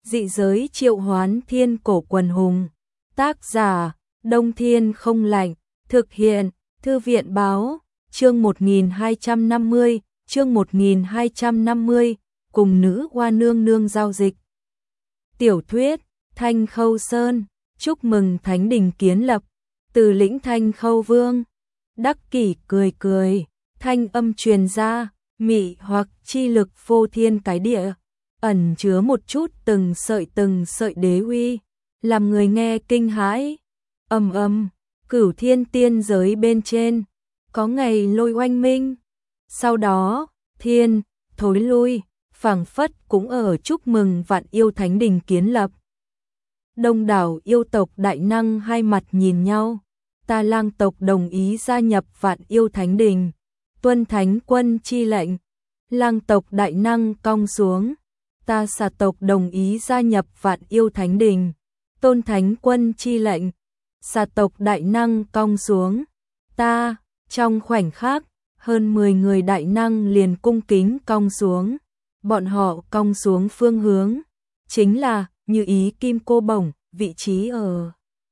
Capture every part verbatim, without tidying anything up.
Dị giới triệu hoán thiên cổ quần hùng. Tác giả, Đông Thiên không lạnh. Thực hiện, Thư viện báo, chương một nghìn hai trăm năm mươi, chương một nghìn hai trăm năm mươi, cùng nữ hoa nương nương giao dịch. Tiểu thuyết, Thanh Khâu Sơn, chúc mừng Thánh Đình kiến lập, từ lĩnh Thanh Khâu Vương. Đắc Kỷ cười cười, thanh âm truyền ra, mị hoặc chi lực phô thiên cái địa, ẩn chứa một chút từng sợi từng sợi đế uy, làm người nghe kinh hãi. Ầm ầm, Cửu Thiên tiên giới bên trên, có ngày lôi oanh minh. Sau đó, thiên, thối lui, phảng phất cũng ở chúc mừng Vạn Yêu Thánh Đình kiến lập. Đông đảo yêu tộc đại năng hai mặt nhìn nhau. Ta Lang tộc đồng ý gia nhập Vạn Yêu Thánh Đình, tuân Thánh Quân chi lệnh. Lang tộc đại năng cong xuống. Ta Xà tộc đồng ý gia nhập Vạn Yêu Thánh Đình, tôn Thánh Quân chi lệnh. Xà tộc đại năng cong xuống. Ta, trong khoảnh khắc, hơn mười người đại năng liền cung kính cong xuống. Bọn họ cong xuống phương hướng, chính là Như Ý Kim Cô Bổng, vị trí ở.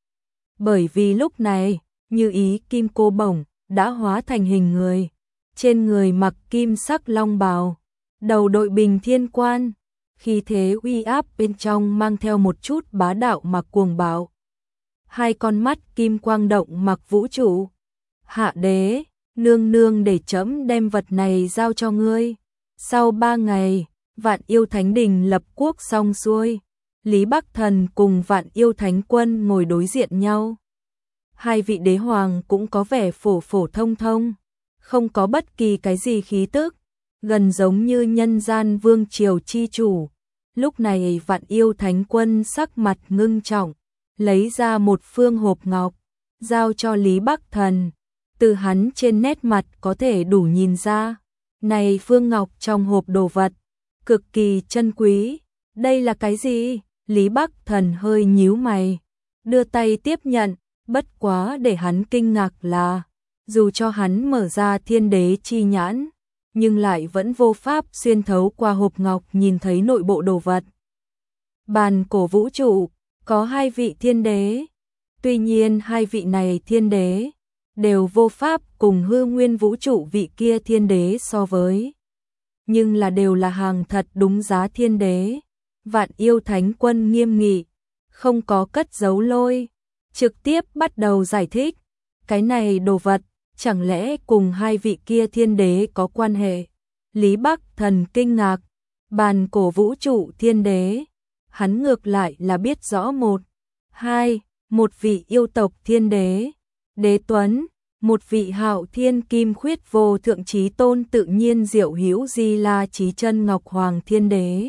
Bởi vì lúc này, Như Ý Kim Cô Bổng đã hóa thành hình người, trên người mặc kim sắc long bào, đầu đội bình thiên quan, khí thế uy áp bên trong mang theo một chút bá đạo mặc cuồng bạo. Hai con mắt kim quang động mặc vũ trụ. Hạ đế, nương nương để trẫm đem vật này giao cho ngươi. Sau ba ngày, Vạn Yêu Thánh Đình lập quốc xong xuôi, Lý Bắc Thần cùng Vạn Yêu Thánh Quân ngồi đối diện nhau. Hai vị đế hoàng cũng có vẻ phổ phổ thông thông, không có bất kỳ cái gì khí tức, gần giống như nhân gian vương triều chi chủ. Lúc này Vạn Yêu Thánh Quân sắc mặt ngưng trọng, lấy ra một phương hộp ngọc, giao cho Lý Bắc Thần. Từ hắn trên nét mặt có thể đủ nhìn ra, này phương ngọc trong hộp đồ vật, cực kỳ chân quý. Đây là cái gì? Lý Bắc Thần hơi nhíu mày, đưa tay tiếp nhận, bất quá để hắn kinh ngạc là, dù cho hắn mở ra thiên đế chi nhãn, nhưng lại vẫn vô pháp xuyên thấu qua hộp ngọc nhìn thấy nội bộ đồ vật. Bàn cổ vũ trụ, có hai vị thiên đế, tuy nhiên hai vị này thiên đế đều vô pháp cùng hư nguyên vũ trụ vị kia thiên đế so với, nhưng là đều là hàng thật đúng giá thiên đế. Vạn Yêu Thánh Quân nghiêm nghị, không có cất giấu lôi, trực tiếp bắt đầu giải thích, cái này đồ vật chẳng lẽ cùng hai vị kia thiên đế có quan hệ? Lý Bắc Thần kinh ngạc, bàn cổ vũ trụ thiên đế, hắn ngược lại là biết rõ một, hai, một vị yêu tộc thiên đế, Đế Tuấn, một vị hạo thiên kim khuyết vô thượng chí tôn tự nhiên diệu hữu di la chí chân ngọc hoàng thiên đế.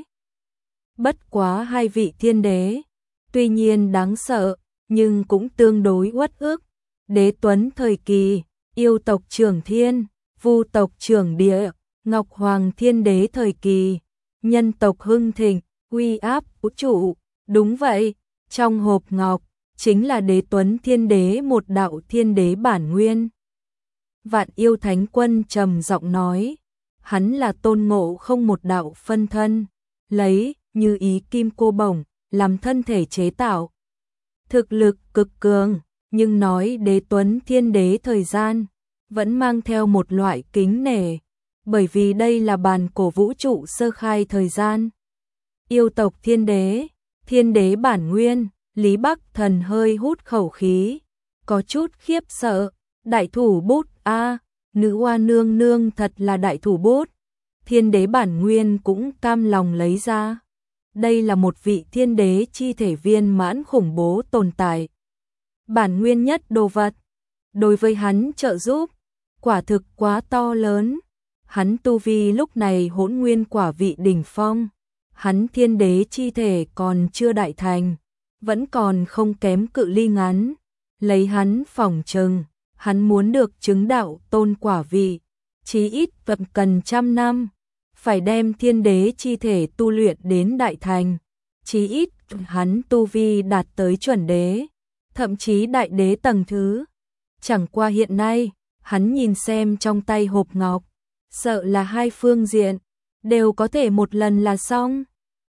Bất quá hai vị thiên đế, tuy nhiên đáng sợ, nhưng cũng tương đối uất ức. Đế Tuấn thời kỳ, yêu tộc trưởng thiên, vu tộc trưởng địa, Ngọc Hoàng thiên đế thời kỳ, nhân tộc hưng thịnh, uy áp vũ trụ. Đúng vậy, trong hộp ngọc, chính là Đế Tuấn thiên đế một đạo thiên đế bản nguyên. Vạn Yêu Thánh Quân trầm giọng nói, hắn là Tôn Ngộ Không một đạo phân thân, lấy Như Ý Kim Cô Bổng làm thân thể chế tạo. Thực lực cực cường, nhưng nói Đế Tuấn thiên đế thời gian, vẫn mang theo một loại kính nể, bởi vì đây là bàn cổ vũ trụ sơ khai thời gian. Yêu tộc thiên đế, thiên đế bản nguyên, Lý Bắc Thần hơi hút khẩu khí, có chút khiếp sợ, đại thủ bút a, nữ hoa nương nương thật là đại thủ bút, thiên đế bản nguyên cũng cam lòng lấy ra. Đây là một vị thiên đế chi thể viên mãn khủng bố tồn tại. Bản nguyên nhất đồ vật, đối với hắn trợ giúp, quả thực quá to lớn. Hắn tu vi lúc này hỗn nguyên quả vị đỉnh phong, hắn thiên đế chi thể còn chưa đại thành, vẫn còn không kém cự ly ngắn. Lấy hắn phỏng chừng, hắn muốn được chứng đạo tôn quả vị, chí ít vẫn cần trăm năm. Phải đem thiên đế chi thể tu luyện đến đại thành, chí ít hắn tu vi đạt tới chuẩn đế, thậm chí đại đế tầng thứ. Chẳng qua hiện nay, hắn nhìn xem trong tay hộp ngọc, sợ là hai phương diện đều có thể một lần là xong.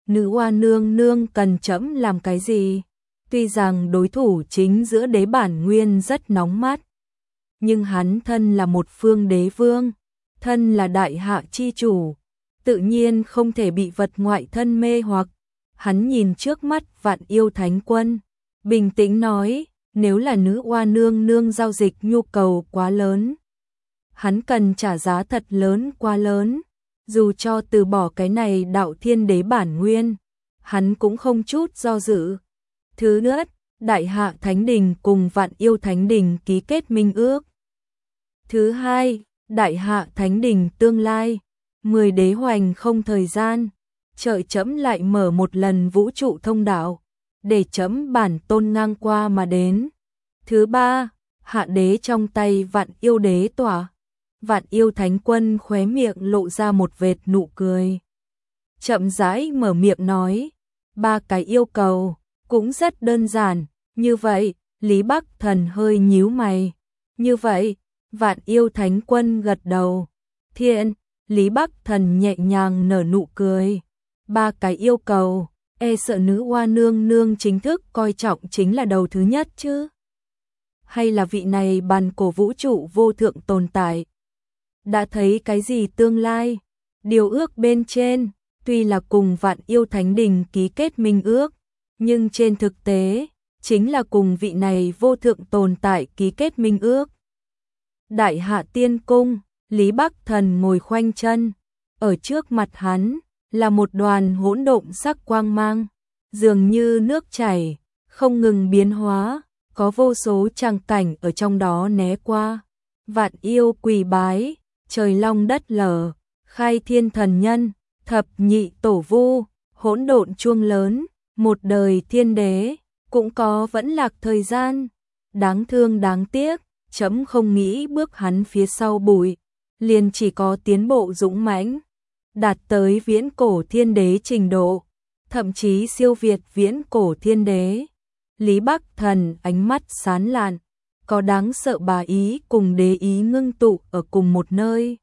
Nữ oa nương nương cần trẫm làm cái gì? Tuy rằng đối thủ chính giữa đế bản nguyên rất nóng mắt, nhưng hắn thân là một phương đế vương, thân là đại hạ chi chủ, tự nhiên không thể bị vật ngoại thân mê hoặc. Hắn nhìn trước mắt Vạn Yêu Thánh Quân, bình tĩnh nói, nếu là nữ oa nương nương giao dịch nhu cầu quá lớn, hắn cần trả giá thật lớn quá lớn, dù cho từ bỏ cái này đạo thiên đế bản nguyên, hắn cũng không chút do dự. Thứ nhất, Đại Hạ Thánh Đình cùng Vạn Yêu Thánh Đình ký kết minh ước. Thứ hai, Đại Hạ Thánh Đình tương lai, mười đế hoành không thời gian, trợ trẫm lại mở một lần vũ trụ thông đạo, để trẫm bản tôn ngang qua mà đến. Thứ ba, hạ đế trong tay Vạn Yêu đế tỏa. Vạn Yêu Thánh Quân khóe miệng lộ ra một vệt nụ cười, chậm rãi mở miệng nói, ba cái yêu cầu cũng rất đơn giản. Như vậy, Lý Bắc Thần hơi nhíu mày. Như vậy, Vạn Yêu Thánh Quân gật đầu. Thiện, Lý Bắc Thần nhẹ nhàng nở nụ cười. Ba cái yêu cầu, e sợ nữ oa nương nương chính thức coi trọng chính là đầu thứ nhất chứ? Hay là vị này bàn cổ vũ trụ vô thượng tồn tại đã thấy cái gì tương lai? Điều ước bên trên, tuy là cùng Vạn Yêu Thánh Đình ký kết minh ước, nhưng trên thực tế, chính là cùng vị này vô thượng tồn tại ký kết minh ước. Đại Hạ Tiên Cung, Lý Bắc Thần ngồi khoanh chân, ở trước mặt hắn là một đoàn hỗn độn sắc quang mang, dường như nước chảy, không ngừng biến hóa, có vô số tràng cảnh ở trong đó né qua. Vạn yêu quỳ bái, trời long đất lở, khai thiên thần nhân, thập nhị tổ vu, hỗn độn chuông lớn, một đời thiên đế, cũng có vẫn lạc thời gian. Đáng thương đáng tiếc, chấm không nghĩ bước hắn phía sau bụi, liền chỉ có tiến bộ dũng mãnh, đạt tới viễn cổ thiên đế trình độ, thậm chí siêu việt viễn cổ thiên đế. Lý Bắc Thần ánh mắt sáng lạn, có đáng sợ bá ý cùng đế ý ngưng tụ ở cùng một nơi,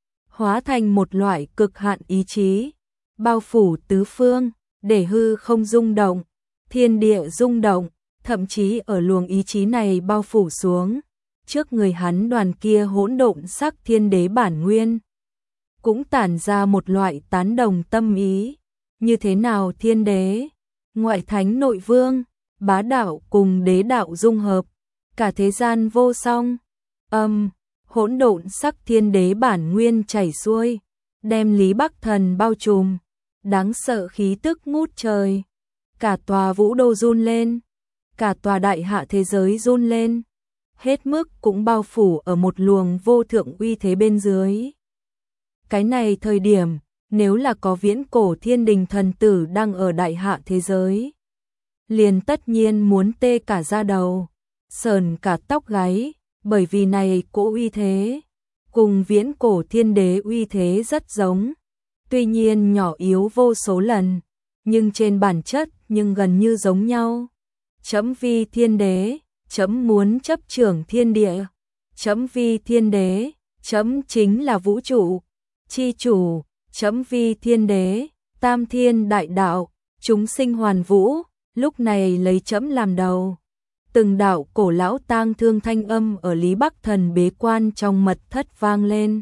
hóa thành một loại cực hạn ý chí, bao phủ tứ phương, để hư không rung động, thiên địa rung động, thậm chí ở luồng ý chí này bao phủ xuống, trước người hắn đoàn kia hỗn độn sắc thiên đế bản nguyên cũng tản ra một loại tán đồng tâm ý. Như thế nào thiên đế, ngoại thánh nội vương, bá đạo cùng đế đạo dung hợp, cả thế gian vô song. Âm, hỗn độn sắc thiên đế bản nguyên chảy xuôi, đem Lý Bắc Thần bao trùm, đáng sợ khí tức ngút trời. Cả tòa vũ đô run lên, cả tòa đại hạ thế giới run lên, hết mức cũng bao phủ ở một luồng vô thượng uy thế bên dưới. Cái này thời điểm, nếu là có viễn cổ thiên đình thần tử đang ở đại hạ thế giới, liền tất nhiên muốn tê cả da đầu, sờn cả tóc gáy, bởi vì này cỗ uy thế cùng viễn cổ thiên đế uy thế rất giống, tuy nhiên nhỏ yếu vô số lần, nhưng trên bản chất nhưng gần như giống nhau. Chấm vi thiên đế, chấm muốn chấp trưởng thiên địa, chấm vi thiên đế, chấm chính là vũ trụ chi chủ, chấm vi thiên đế, tam thiên đại đạo, chúng sinh hoàn vũ, lúc này lấy chấm làm đầu. Từng đạo cổ lão tang thương thanh âm ở Lý Bắc Thần bế quan trong mật thất vang lên.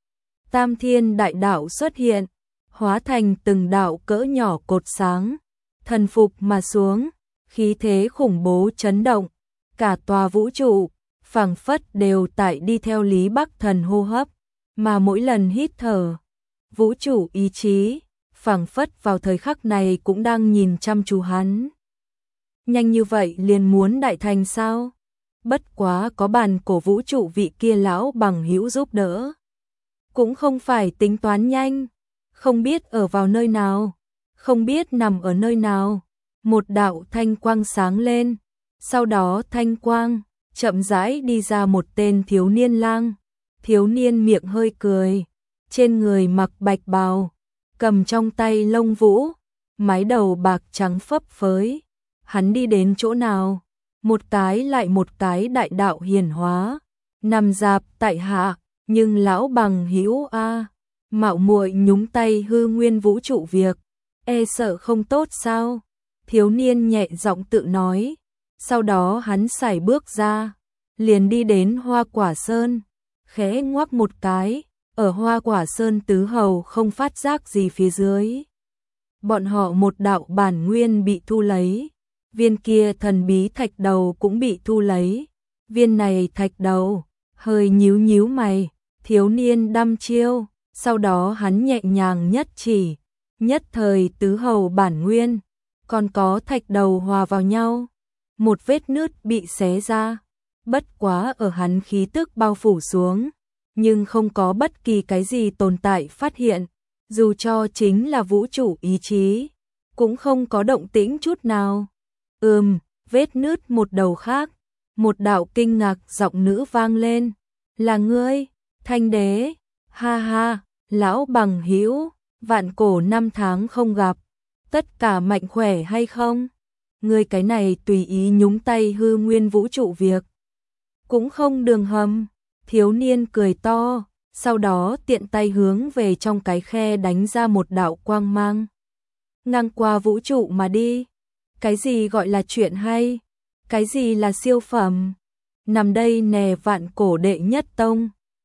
Tam thiên đại đạo xuất hiện, hóa thành từng đạo cỡ nhỏ cột sáng, thần phục mà xuống, khí thế khủng bố chấn động, cả tòa vũ trụ, phảng phất đều tại đi theo Lý Bắc Thần hô hấp, mà mỗi lần hít thở, vũ trụ ý chí, phảng phất vào thời khắc này cũng đang nhìn chăm chú hắn. Nhanh như vậy liền muốn đại thành sao? Bất quá có bàn cổ vũ trụ vị kia lão bằng hữu giúp đỡ, cũng không phải tính toán nhanh, không biết ở vào nơi nào, không biết nằm ở nơi nào. Một đạo thanh quang sáng lên, sau đó thanh quang chậm rãi đi ra một tên thiếu niên lang. Thiếu niên miệng hơi cười, trên người mặc bạch bào, cầm trong tay lông vũ, mái đầu bạc trắng phấp phới. Hắn đi đến chỗ nào, một cái lại một cái đại đạo hiển hóa, nằm dạp tại hạ, nhưng lão bằng hữu a, mạo muội nhúng tay hư nguyên vũ trụ việc, e sợ không tốt sao? Thiếu niên nhẹ giọng tự nói, sau đó hắn sải bước ra, liền đi đến Hoa Quả Sơn, khẽ ngoắc một cái, ở Hoa Quả Sơn tứ hầu không phát giác gì phía dưới. Bọn họ một đạo bản nguyên bị thu lấy, viên kia thần bí thạch đầu cũng bị thu lấy. Viên này thạch đầu, hơi nhíu nhíu mày, thiếu niên đăm chiêu, sau đó hắn nhẹ nhàng nhất chỉ, nhất thời tứ hầu bản nguyên, còn có thạch đầu hòa vào nhau, một vết nứt bị xé ra, bất quá ở hắn khí tức bao phủ xuống, nhưng không có bất kỳ cái gì tồn tại phát hiện, dù cho chính là vũ trụ ý chí, cũng không có động tĩnh chút nào. Ừm, vết nứt một đầu khác, một đạo kinh ngạc giọng nữ vang lên, là ngươi, Thanh Đế, ha ha, lão bằng hữu, vạn cổ năm tháng không gặp, tất cả mạnh khỏe hay không? Ngươi cái này tùy ý nhúng tay hư nguyên vũ trụ việc, cũng không đường hầm. Thiếu niên cười to, sau đó tiện tay hướng về trong cái khe đánh ra một đạo quang mang, ngang qua vũ trụ mà đi. Cái gì gọi là chuyện hay? Cái gì là siêu phẩm? Nằm đây nè vạn cổ đệ nhất tông,